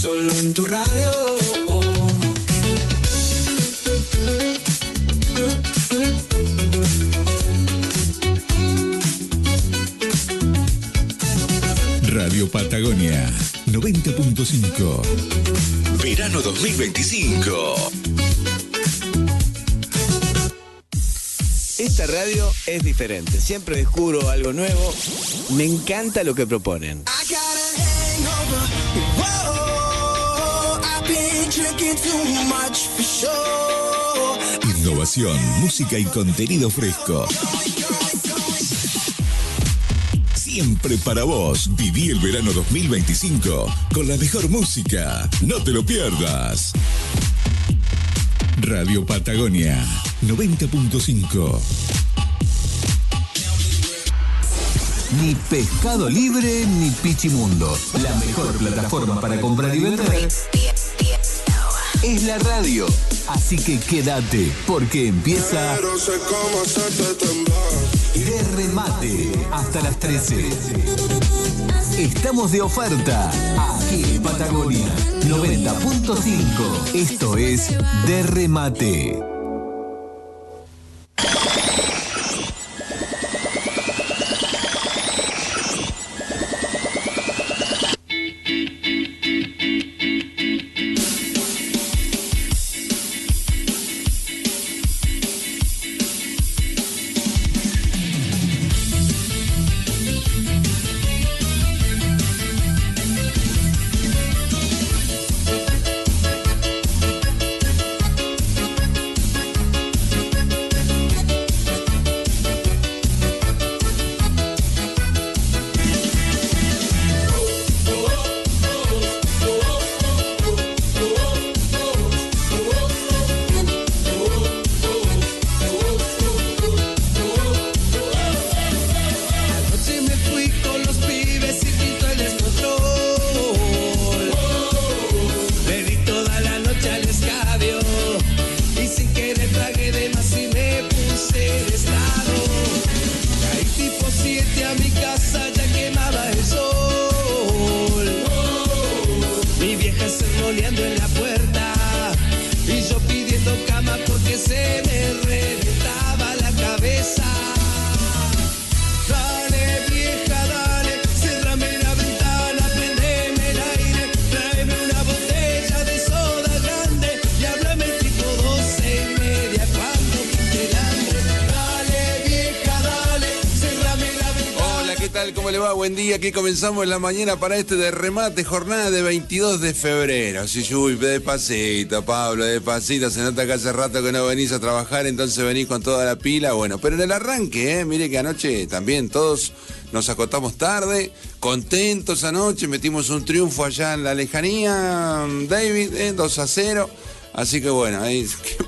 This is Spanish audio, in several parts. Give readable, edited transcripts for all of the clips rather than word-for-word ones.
solo en tu radio. Radio Patagonia 90.5. Verano 2025. Esta radio es diferente. Siempre descubro algo nuevo. Me encanta lo que proponen. Innovación, música y contenido fresco. Siempre para vos. Viví el verano 2025 con la mejor música. No te lo pierdas. Radio Patagonia 90.5. Ni Pescado Libre ni Pichimundo. La mejor plataforma para comprar y vender es la radio. Así que quédate, porque empieza De Remate hasta las 13. Estamos de oferta aquí en Patagonia 90.5. Esto es De Remate. Buen día, aquí comenzamos la mañana para este de remate, jornada de 22 de febrero. Sí, uy, despacito, Pablo, despacito. Se nota que hace rato que no venís a trabajar, entonces venís con toda la pila. Bueno, pero en el arranque, mire que anoche también todos nos acostamos tarde, contentos anoche, metimos un triunfo allá en la lejanía, David, 2-0. Así que bueno, ahí...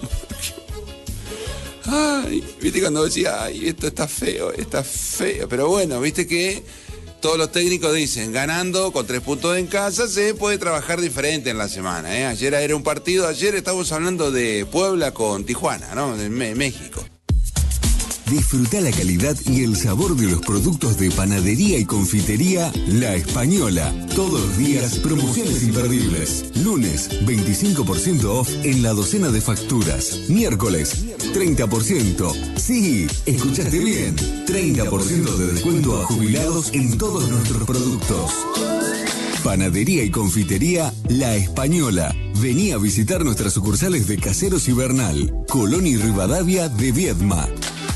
Ay, viste cuando decía, ay, esto está feo, pero bueno, viste que todos los técnicos dicen, ganando con 3 puntos en casa se puede trabajar diferente en la semana, ¿eh? Ayer era un partido, ayer estamos hablando de Puebla con Tijuana, ¿no? De México. Disfruta la calidad y el sabor de los productos de panadería y confitería La Española. Todos los días, promociones imperdibles. Lunes, 25% off en la docena de facturas. Miércoles, 30%. Sí, escuchaste bien. 30% de descuento a jubilados en todos nuestros productos. Panadería y confitería La Española. Vení a visitar nuestras sucursales de Caseros y Bernal, Colón y Rivadavia de Viedma.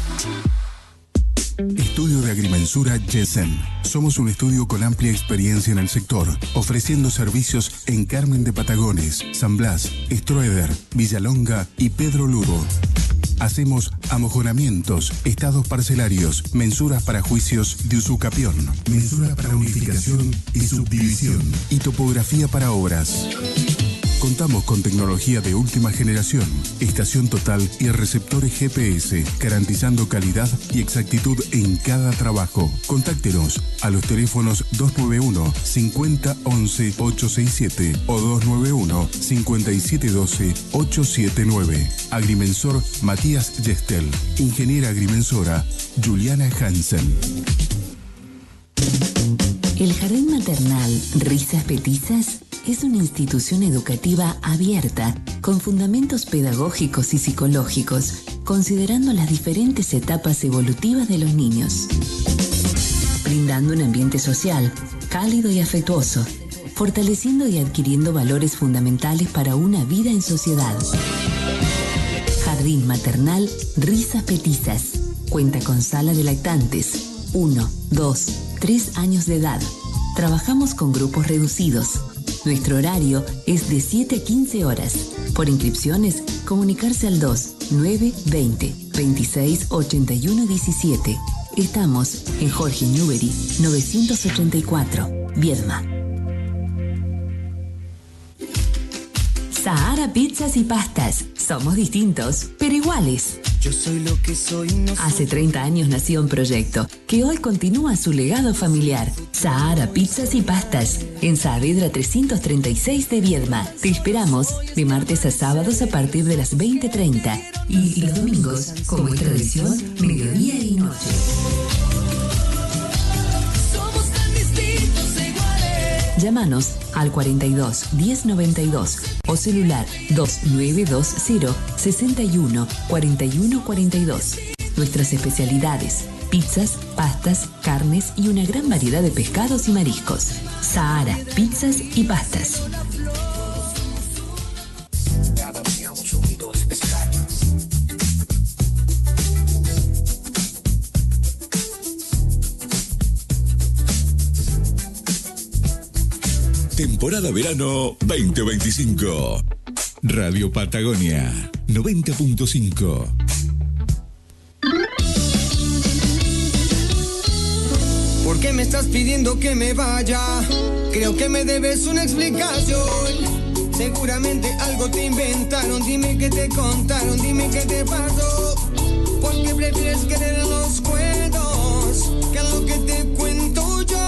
Estudio de Agrimensura Yesen. Somos un estudio con amplia experiencia en el sector, ofreciendo servicios en Carmen de Patagones, San Blas, Estroeder, Villalonga y Pedro Lugo. Hacemos amojonamientos, estados parcelarios, mensuras para juicios de usucapión, mensuras para unificación y subdivisión y topografía para obras. Contamos con tecnología de última generación, estación total y receptores GPS, garantizando calidad y exactitud en cada trabajo. Contáctenos a los teléfonos 291 50 11 867 o 291 57 12 879. Agrimensor Matías Gestel. Ingeniera agrimensora Juliana Hansen. El jardín maternal Risas Petizas es una institución educativa abierta, con fundamentos pedagógicos y psicológicos, considerando las diferentes etapas evolutivas de los niños. Brindando un ambiente social, cálido y afectuoso, fortaleciendo y adquiriendo valores fundamentales para una vida en sociedad. Jardín maternal Risas Petizas. Cuenta con sala de lactantes, 1, 2, 3 años de edad. Trabajamos con grupos reducidos. Nuestro horario es de 7 a 15 horas. Por inscripciones, comunicarse al 2920 26 81 17. Estamos en Jorge Newbery 984, Viedma. Sahara Pizzas y Pastas. Somos distintos, pero iguales. Yo soy lo que soy, no soy. Hace 30 años nació un proyecto que hoy continúa su legado familiar. Sahara Pizzas y Pastas, en Saavedra 336 de Viedma. Te esperamos de martes a sábados a partir de las 20:30 y los domingos, como es tradición, mediodía y noche. Somos tan distintos e iguales. Llámanos al 42 1092 o celular 2920 61 41 42. Nuestras especialidades: pizzas, pastas, carnes y una gran variedad de pescados y mariscos. Sahara Pizzas y Pastas. Temporada verano 2025. Radio Patagonia 90.5. ¿Por qué me estás pidiendo que me vaya? Creo que me debes una explicación. Seguramente algo te inventaron. Dime qué te contaron, dime qué te pasó. ¿Por qué prefieres creer en los cuentos que en lo que te cuento yo?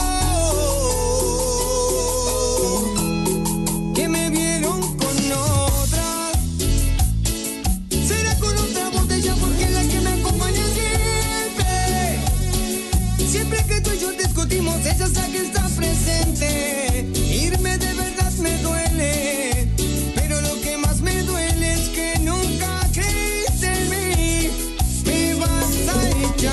Que me vieron con otra. Será con otra botella porque es la que me acompaña siempre. Siempre que tú y yo discutimos, ella es la que está presente. Irme de verdad me duele, pero lo que más me duele es que nunca creíste en mí. Me vas a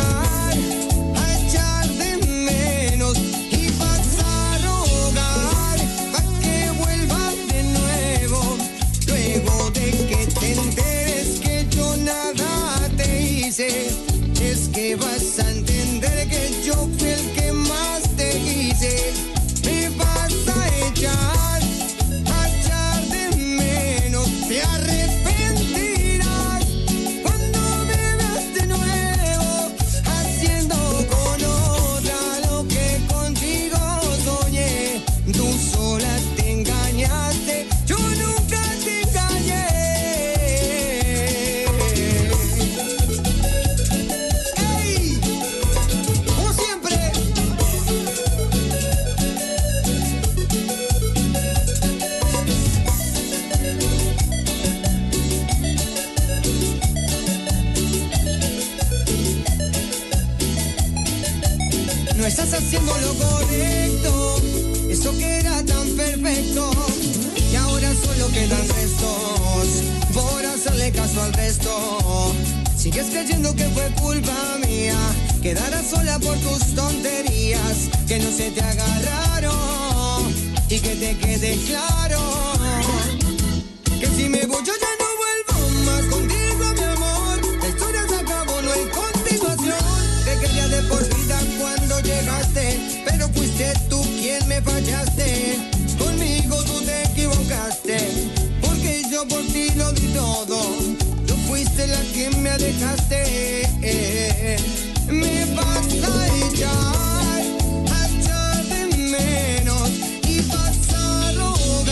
echar de menos y vas a rogar para que vuelvas de nuevo. Luego de que te enteres que yo nada te hice, es que vas a entender que yo fui el que más te quise. Me vas a echar de menos, te arrepentirás cuando me veas de nuevo haciendo con otra lo que contigo soñé. Tú sola te engañaste, yo nunca te engañé. ¡Ey! Como siempre. No estás haciendo lo correcto, eso que era tan perfecto. Y ahora solo quedan restos por hacerle caso al resto. Sigues creyendo que fue culpa mía, quedarás sola por tus tonterías, que no se te agarraron y que te quede claro que si me voy yo ya no vuelvo más contigo, mi amor. La historia se acabó, no hay continuación. Te quería de por vida cuando llegaste, pero fuiste tú quien me fallaste. Conmigo tú te equivocaste, porque yo por ti lo di todo. Tú fuiste la que me dejaste. Me vas a echar de menos y vas a rogar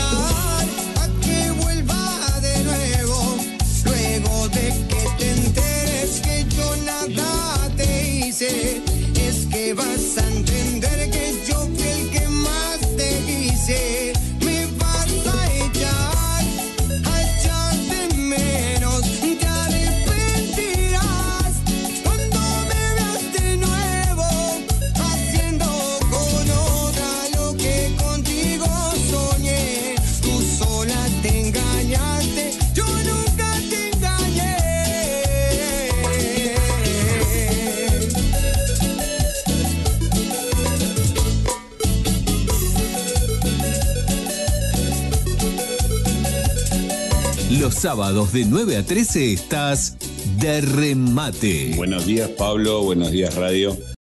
Los sábados de 9 a 13 estás de remate. Buenos días, Pablo. Buenos días, Radio.